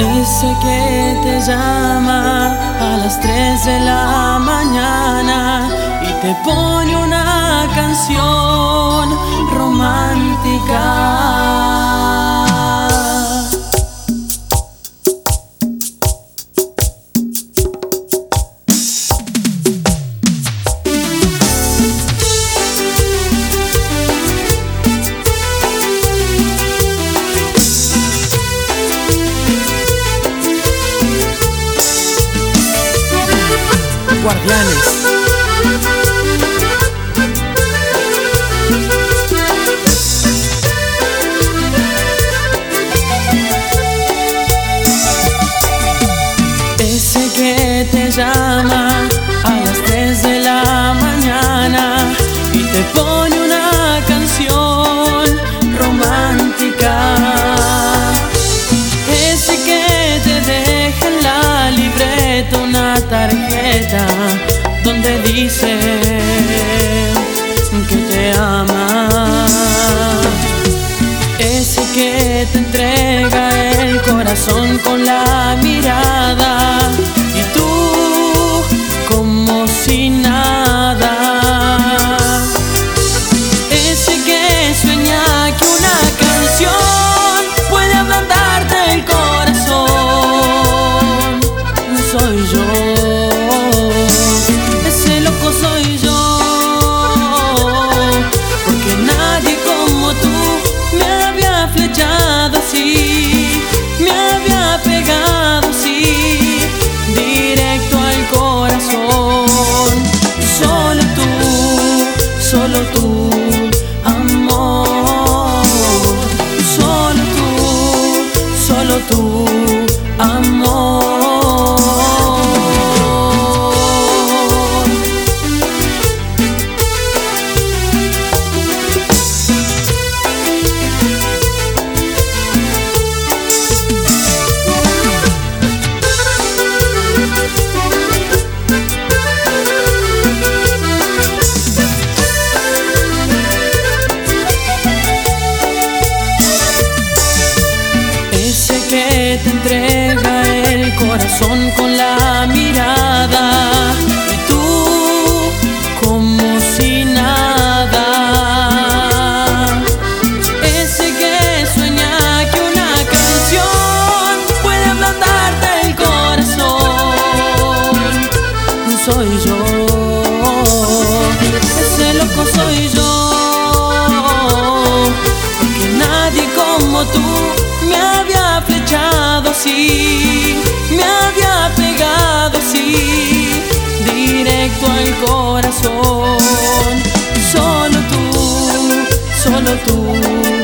Ese que te llama a las 3 de la mañana y te pone una canción romántica. Guardianes. Ese que te llama a las 3 de la mañana y te pone una canción romántica. Ese que te deja en la libreta una tarjeta donde dice que te ama. Ese que te entrega el corazón con la mirada y tú como si nada. Ese que sueña que una canción puede ablandarte el corazón. Soy yo, ese loco soy yo, porque nadie como tú me había flechado así, me había pegado así, directo al corazón. Solo tú, amor, solo tú, amor. Que te entrega el corazón con la mirada y tú como si nada. Ese que sueña que una canción puede ablandarte el corazón. Soy yo, ese loco soy yo, porque nadie como tú me había flechado así, me había pegado así, directo al corazón. Solo tú,